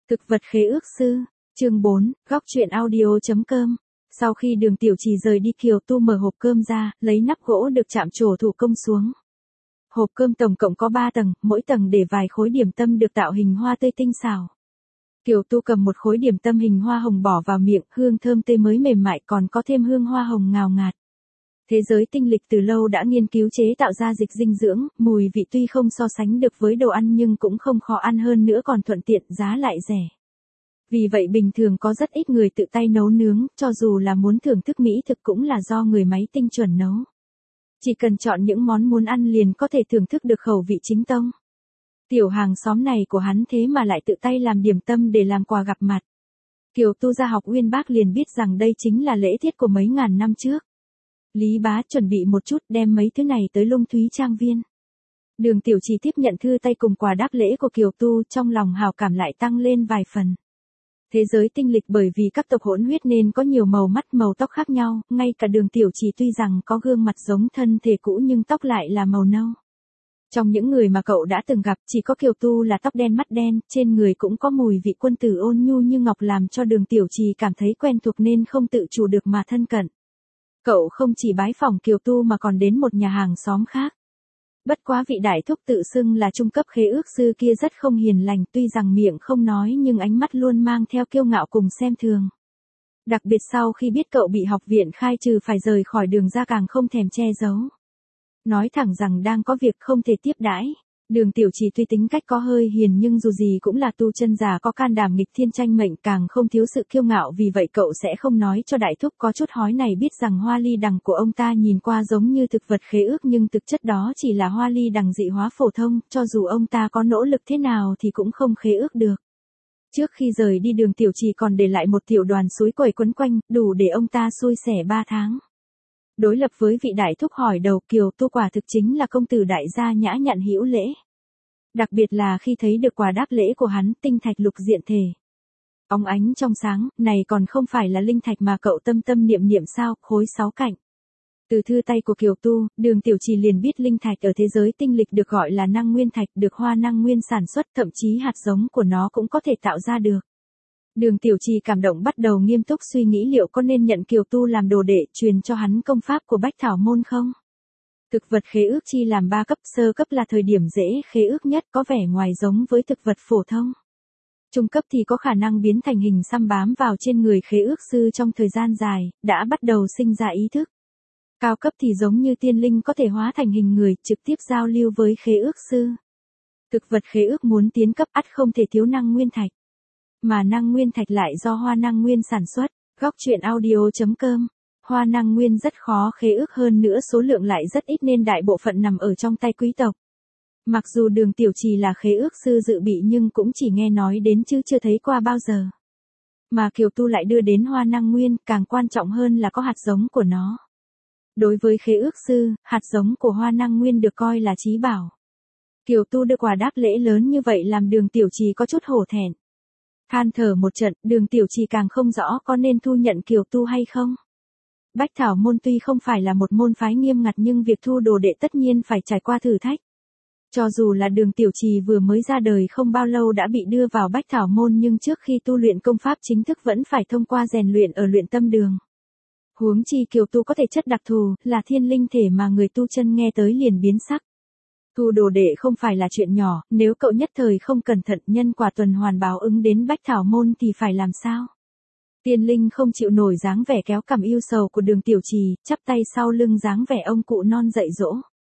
Thực vật khế ước sư, chương 4, góc truyện audio.com. Sau khi Đường Tiểu Trì rời đi, Kiều Tu mở hộp cơm ra, lấy nắp gỗ được chạm trổ thủ công xuống. Hộp cơm tổng cộng có 3 tầng, mỗi tầng để vài khối điểm tâm được tạo hình hoa tươi tinh xảo. Kiều Tu cầm một khối điểm tâm hình hoa hồng bỏ vào miệng, hương thơm tươi mới mềm mại, còn có thêm hương hoa hồng ngào ngạt. Thế giới tinh lịch từ lâu đã nghiên cứu chế tạo ra dịch dinh dưỡng, mùi vị tuy không so sánh được với đồ ăn nhưng cũng không khó ăn, hơn nữa còn thuận tiện, giá lại rẻ. Vì vậy bình thường có rất ít người tự tay nấu nướng, cho dù là muốn thưởng thức mỹ thực cũng là do người máy tinh chuẩn nấu. Chỉ cần chọn những món muốn ăn liền có thể thưởng thức được khẩu vị chính tông. Tiểu hàng xóm này của hắn thế mà lại tự tay làm điểm tâm để làm quà gặp mặt. Kiều Tu ra học uyên bác liền biết rằng đây chính là lễ tiết của mấy ngàn năm trước. Lý bá chuẩn bị một chút đem mấy thứ này tới Lung Thúy Trang Viên. Đường Tiểu Trì tiếp nhận thư tay cùng quà đáp lễ của Kiều Tu, trong lòng hào cảm lại tăng lên vài phần. Thế giới tinh lịch bởi vì các tộc hỗn huyết nên có nhiều màu mắt màu tóc khác nhau, ngay cả Đường Tiểu Trì tuy rằng có gương mặt giống thân thể cũ nhưng tóc lại là màu nâu. Trong những người mà cậu đã từng gặp, chỉ có Kiều Tu là tóc đen mắt đen, trên người cũng có mùi vị quân tử ôn nhu như ngọc làm cho Đường Tiểu Trì cảm thấy quen thuộc nên không tự chủ được mà thân cận. Cậu không chỉ bái phỏng Kiều Tu mà còn đến một nhà hàng xóm khác. Bất quá vị đại thúc tự xưng là trung cấp khế ước sư kia rất không hiền lành, tuy rằng miệng không nói nhưng ánh mắt luôn mang theo kiêu ngạo cùng xem thường. Đặc biệt sau khi biết cậu bị học viện khai trừ phải rời khỏi Đường ra càng không thèm che giấu. Nói thẳng rằng đang có việc không thể tiếp đãi. Đường Tiểu Trì tuy tính cách có hơi hiền nhưng dù gì cũng là tu chân giả có can đảm nghịch thiên tranh mệnh, càng không thiếu sự kiêu ngạo, vì vậy cậu sẽ không nói cho đại thúc có chút hói này biết rằng hoa ly đằng của ông ta nhìn qua giống như thực vật khế ước nhưng thực chất đó chỉ là hoa ly đằng dị hóa phổ thông, cho dù ông ta có nỗ lực thế nào thì cũng không khế ước được. Trước khi rời đi, Đường Tiểu Trì còn để lại một tiểu đoàn suối quẩy quấn quanh, đủ để ông ta xui xẻ 3 tháng. Đối lập với vị đại thúc hỏi đầu, Kiều Tu quả thực chính là công tử đại gia nhã nhặn hữu lễ. Đặc biệt là khi thấy được quà đáp lễ của hắn, tinh thạch lục diện thể. Óng ánh trong sáng, này còn không phải là linh thạch mà cậu tâm tâm niệm niệm sao, khối 6 cạnh. Từ thư tay của Kiều Tu, Đường Tiểu Trì liền biết linh thạch ở thế giới tinh lịch được gọi là năng nguyên thạch, được hoa năng nguyên sản xuất, thậm chí hạt giống của nó cũng có thể tạo ra được. Đường Tiểu Trì cảm động, bắt đầu nghiêm túc suy nghĩ liệu có nên nhận Kiều Tu làm đồ đệ, truyền cho hắn công pháp của Bách Thảo Môn không. Thực vật khế ước chi làm 3 cấp, sơ cấp là thời điểm dễ khế ước nhất, có vẻ ngoài giống với thực vật phổ thông. Trung cấp thì có khả năng biến thành hình xăm bám vào trên người khế ước sư trong thời gian dài, đã bắt đầu sinh ra ý thức. Cao cấp thì giống như tiên linh, có thể hóa thành hình người, trực tiếp giao lưu với khế ước sư. Thực vật khế ước muốn tiến cấp ắt không thể thiếu năng nguyên thạch. Mà năng nguyên thạch lại do hoa năng nguyên sản xuất. Góc truyện audio.com. Hoa năng nguyên rất khó khế ước, hơn nữa số lượng lại rất ít nên đại bộ phận nằm ở trong tay quý tộc. Mặc dù Đường Tiểu Trì là khế ước sư dự bị nhưng cũng chỉ nghe nói đến chứ chưa thấy qua bao giờ. Mà Kiều Tu lại đưa đến hoa năng nguyên, càng quan trọng hơn là có hạt giống của nó. Đối với khế ước sư, hạt giống của hoa năng nguyên được coi là chí bảo. Kiều Tu đưa quà đáp lễ lớn như vậy làm Đường Tiểu Trì có chút hổ thẹn. Than thở một trận, Đường Tiểu Trì càng không rõ có nên thu nhận Kiều Tu hay không. Bách Thảo Môn tuy không phải là một môn phái nghiêm ngặt nhưng việc thu đồ đệ tất nhiên phải trải qua thử thách. Cho dù là Đường Tiểu Trì vừa mới ra đời không bao lâu đã bị đưa vào Bách Thảo Môn nhưng trước khi tu luyện công pháp chính thức vẫn phải thông qua rèn luyện ở luyện tâm đường. Huống chi Kiều Tu có thể chất đặc thù, là thiên linh thể mà người tu chân nghe tới liền biến sắc. Thu đồ đệ không phải là chuyện nhỏ, nếu cậu nhất thời không cẩn thận nhân quả tuần hoàn báo ứng đến Bách Thảo Môn thì phải làm sao? Tiên linh không chịu nổi dáng vẻ kéo cằm yêu sầu của Đường Tiểu Trì, chắp tay sau lưng dáng vẻ ông cụ non dạy dỗ.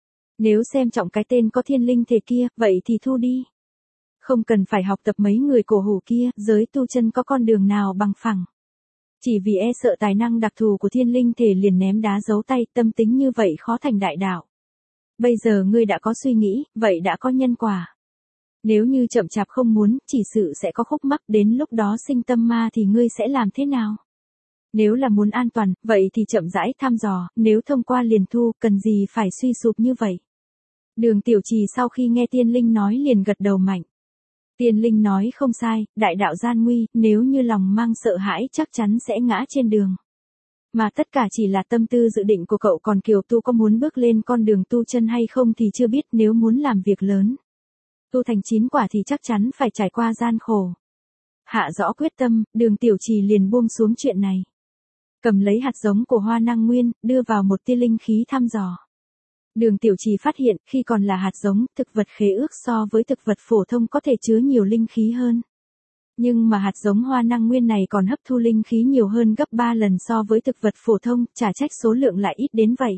Nếu xem trọng cái tên có thiên linh thể kia, vậy thì thu đi. Không cần phải học tập mấy người cổ hủ kia, giới tu chân có con đường nào bằng phẳng. Chỉ vì e sợ tài năng đặc thù của thiên linh thể liền ném đá giấu tay, tâm tính như vậy khó thành đại đạo. Bây giờ ngươi đã có suy nghĩ, vậy đã có nhân quả. Nếu như chậm chạp không muốn, chỉ sự sẽ có khúc mắc, đến lúc đó sinh tâm ma thì ngươi sẽ làm thế nào? Nếu là muốn an toàn, vậy thì chậm rãi thăm dò, nếu thông qua liền thu, cần gì phải suy sụp như vậy? Đường Tiểu Trì sau khi nghe tiên linh nói liền gật đầu mạnh. Tiên linh nói không sai, đại đạo gian nguy, nếu như lòng mang sợ hãi chắc chắn sẽ ngã trên đường. Mà tất cả chỉ là tâm tư dự định của cậu, còn Kiều Tu có muốn bước lên con đường tu chân hay không thì chưa biết, nếu muốn làm việc lớn. Tu thành 9 quả thì chắc chắn phải trải qua gian khổ. Hạ rõ quyết tâm, Đường Tiểu Trì liền buông xuống chuyện này. Cầm lấy hạt giống của hoa năng nguyên, đưa vào một tia linh khí thăm dò. Đường Tiểu Trì phát hiện, khi còn là hạt giống, thực vật khế ước so với thực vật phổ thông có thể chứa nhiều linh khí hơn. Nhưng mà hạt giống hoa năng nguyên này còn hấp thu linh khí nhiều hơn gấp 3 lần so với thực vật phổ thông, chả trách số lượng lại ít đến vậy.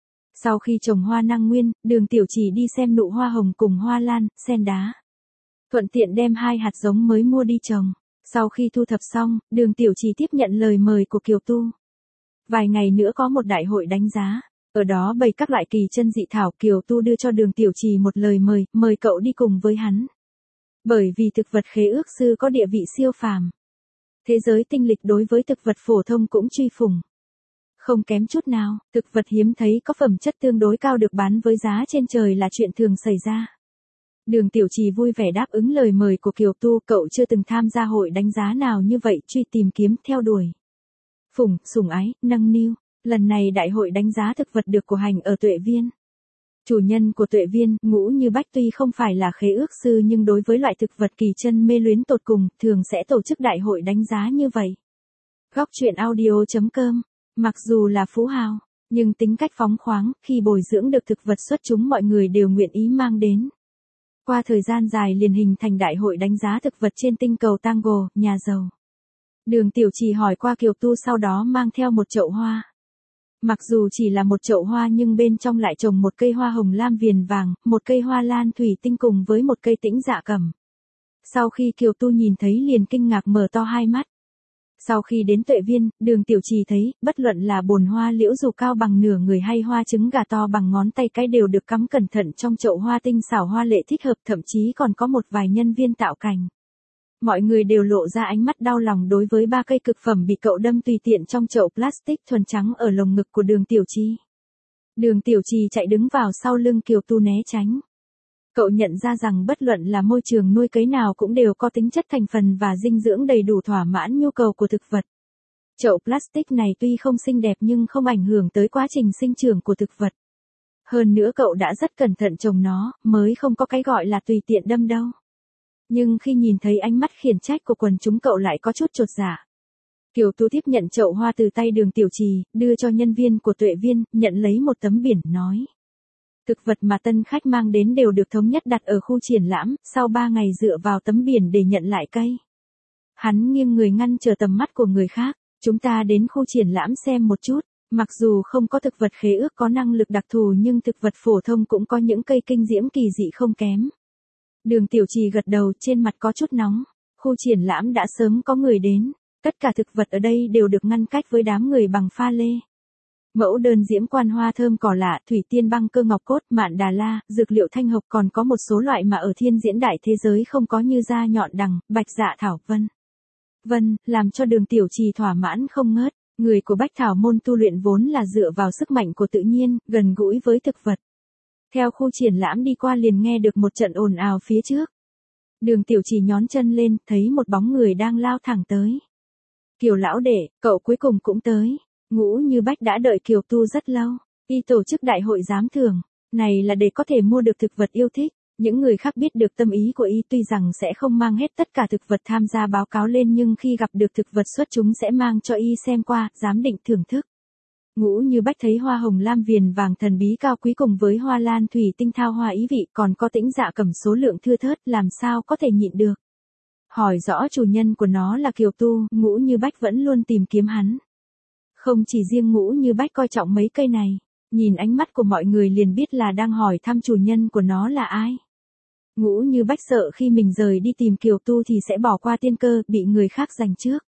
Sau khi trồng hoa năng nguyên, Đường Tiểu Trì đi xem nụ hoa hồng cùng hoa lan, sen đá. Thuận tiện đem 2 hạt giống mới mua đi trồng. Sau khi thu thập xong, Đường Tiểu Trì tiếp nhận lời mời của Kiều Tu. Vài ngày nữa có một đại hội đánh giá. Ở đó bày các loại kỳ chân dị thảo, Kiều Tu đưa cho Đường Tiểu Trì một lời mời cậu đi cùng với hắn. Bởi vì thực vật khế ước sư có địa vị siêu phàm. Thế giới tinh lịch đối với thực vật phổ thông cũng truy phủng. Không kém chút nào, thực vật hiếm thấy có phẩm chất tương đối cao được bán với giá trên trời là chuyện thường xảy ra. Đường Tiểu Trì vui vẻ đáp ứng lời mời của Kiều Tu, cậu chưa từng tham gia hội đánh giá nào như vậy, truy tìm kiếm theo đuổi. Phủng, sủng ái, nâng niu, lần này đại hội đánh giá thực vật được cử hành ở Tuệ Viên. Chủ nhân của Tuệ Viên, Ngũ Như Bách tuy không phải là khế ước sư nhưng đối với loại thực vật kỳ chân mê luyến tột cùng, thường sẽ tổ chức đại hội đánh giá như vậy. Góc truyện audio.com, mặc dù là phú hào, nhưng tính cách phóng khoáng, khi bồi dưỡng được thực vật xuất chúng mọi người đều nguyện ý mang đến. Qua thời gian dài liền hình thành đại hội đánh giá thực vật trên tinh cầu Tango, nhà giàu. Đường Tiểu Trì hỏi qua Kiều Tu sau đó mang theo một chậu hoa. Mặc dù chỉ là một chậu hoa nhưng bên trong lại trồng một cây hoa hồng lam viền vàng, một cây hoa lan thủy tinh cùng với một cây tĩnh dạ cẩm. Sau khi Kiều Tu nhìn thấy liền kinh ngạc mở to hai mắt. Sau khi đến Tuệ Viên, Đường Tiểu Trì thấy, bất luận là bồn hoa liễu dù cao bằng nửa người hay hoa trứng gà to bằng ngón tay cái đều được cắm cẩn thận trong chậu hoa tinh xảo hoa lệ thích hợp, thậm chí còn có một vài nhân viên tạo cành. Mọi người đều lộ ra ánh mắt đau lòng đối với 3 cây cực phẩm bị cậu đâm tùy tiện trong chậu plastic thuần trắng ở lồng ngực của Đường Tiểu Trì. Đường Tiểu Trì chạy đứng vào sau lưng Kiều Tu né tránh. Cậu nhận ra rằng bất luận là môi trường nuôi cấy nào cũng đều có tính chất thành phần và dinh dưỡng đầy đủ thỏa mãn nhu cầu của thực vật. Chậu plastic này tuy không xinh đẹp nhưng không ảnh hưởng tới quá trình sinh trưởng của thực vật. Hơn nữa cậu đã rất cẩn thận trồng nó, mới không có cái gọi là tùy tiện đâm đâu. Nhưng khi nhìn thấy ánh mắt khiển trách của quần chúng cậu lại có chút chột dạ. Kiều Tu tiếp nhận chậu hoa từ tay Đường Tiểu Trì, đưa cho nhân viên của Tuệ Viên, nhận lấy một tấm biển, nói. Thực vật mà tân khách mang đến đều được thống nhất đặt ở khu triển lãm, sau 3 ngày dựa vào tấm biển để nhận lại cây. Hắn nghiêng người ngăn trở tầm mắt của người khác, chúng ta đến khu triển lãm xem một chút, mặc dù không có thực vật khế ước có năng lực đặc thù nhưng thực vật phổ thông cũng có những cây kinh diễm kỳ dị không kém. Đường Tiểu Trì gật đầu, trên mặt có chút nóng, khu triển lãm đã sớm có người đến, tất cả thực vật ở đây đều được ngăn cách với đám người bằng pha lê. Mẫu đơn diễm quan hoa thơm cỏ lạ, thủy tiên băng cơ ngọc cốt, mạn đà la, dược liệu thanh hộc, còn có một số loại mà ở thiên diễn đại thế giới không có như da nhọn đằng, bạch dạ thảo vân, làm cho Đường Tiểu Trì thỏa mãn không ngớt. Người của Bách Thảo môn tu luyện vốn là dựa vào sức mạnh của tự nhiên, gần gũi với thực vật. Theo khu triển lãm đi qua liền nghe được một trận ồn ào phía trước. Đường Tiểu Trì nhón chân lên, thấy một bóng người đang lao thẳng tới. Kiều lão đệ, cậu cuối cùng cũng tới. Ngũ Như Bách đã đợi Kiều Tu rất lâu. Y tổ chức đại hội giám thưởng, này là để có thể mua được thực vật yêu thích. Những người khác biết được tâm ý của Y tuy rằng sẽ không mang hết tất cả thực vật tham gia báo cáo lên nhưng khi gặp được thực vật xuất chúng sẽ mang cho Y xem qua, giám định thưởng thức. Ngũ Như Bách thấy hoa hồng lam viền vàng thần bí cao quý cùng với hoa lan thủy tinh thao hoa ý vị còn có tĩnh dạ cẩm số lượng thưa thớt làm sao có thể nhịn được. Hỏi rõ chủ nhân của nó là Kiều Tu, Ngũ Như Bách vẫn luôn tìm kiếm hắn. Không chỉ riêng Ngũ Như Bách coi trọng mấy cây này, nhìn ánh mắt của mọi người liền biết là đang hỏi thăm chủ nhân của nó là ai. Ngũ Như Bách sợ khi mình rời đi tìm Kiều Tu thì sẽ bỏ qua tiên cơ, bị người khác giành trước.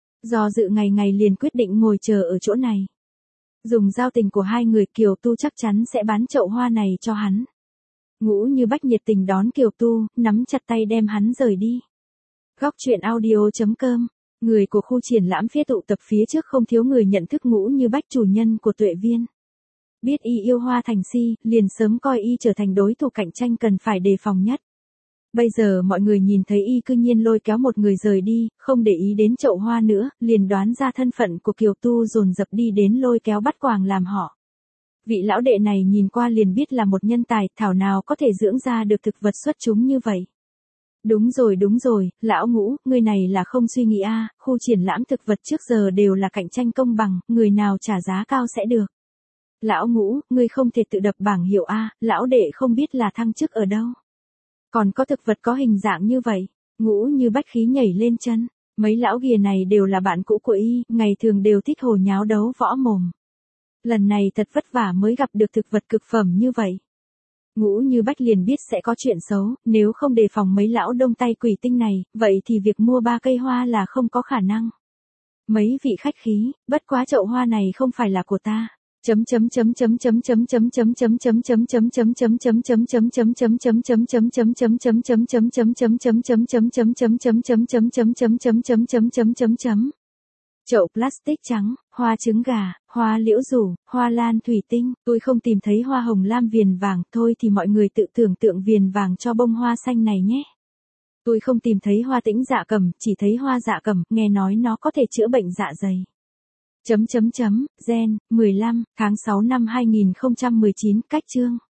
Do dự ngày liền quyết định ngồi chờ ở chỗ này. Dùng giao tình của hai người Kiều Tu chắc chắn sẽ bán chậu hoa này cho hắn. Ngũ Như Bách nhiệt tình đón Kiều Tu, nắm chặt tay đem hắn rời đi. Góc truyện audio.com, người của khu triển lãm phía tụ tập phía trước không thiếu người nhận thức Ngũ Như Bách chủ nhân của Tuệ Viên. Biết Y yêu hoa thành si, liền sớm coi Y trở thành đối thủ cạnh tranh cần phải đề phòng nhất. Bây giờ mọi người nhìn thấy Y cư nhiên lôi kéo một người rời đi, không để ý đến chậu hoa nữa, liền đoán ra thân phận của Kiều Tu dồn dập đi đến lôi kéo bắt quàng làm họ. Vị lão đệ này nhìn qua liền biết là một nhân tài, thảo nào có thể dưỡng ra được thực vật xuất chúng như vậy. Đúng rồi, lão Ngũ, ngươi này là không suy nghĩ a, khu triển lãm thực vật trước giờ đều là cạnh tranh công bằng, người nào trả giá cao sẽ được. Lão Ngũ, ngươi không thể tự đập bảng hiệu a, lão đệ không biết là thăng chức ở đâu. Còn có thực vật có hình dạng như vậy, Ngũ Như Bách khí nhảy lên chân, mấy lão ghìa này đều là bạn cũ của y, ngày thường đều thích hồ nháo đấu võ mồm. Lần này thật vất vả mới gặp được thực vật cực phẩm như vậy. Ngũ Như Bách liền biết sẽ có chuyện xấu, nếu không đề phòng mấy lão đông tay quỷ tinh này, vậy thì việc mua 3 cây hoa là không có khả năng. Mấy vị khách khí, bất quá chậu hoa này không phải là của ta. Chậu plastic trắng, hoa trứng gà, hoa liễu rủ, hoa lan thủy tinh, tôi không tìm thấy hoa hồng lam viền vàng, thôi thì mọi người tự tưởng tượng viền vàng cho bông hoa xanh này nhé. Tôi không tìm thấy hoa tĩnh dạ cầm, chỉ thấy hoa dạ cầm, nghe nói nó có thể chữa bệnh dạ dày. Gen, 15, tháng 6 năm 2019, cách chương.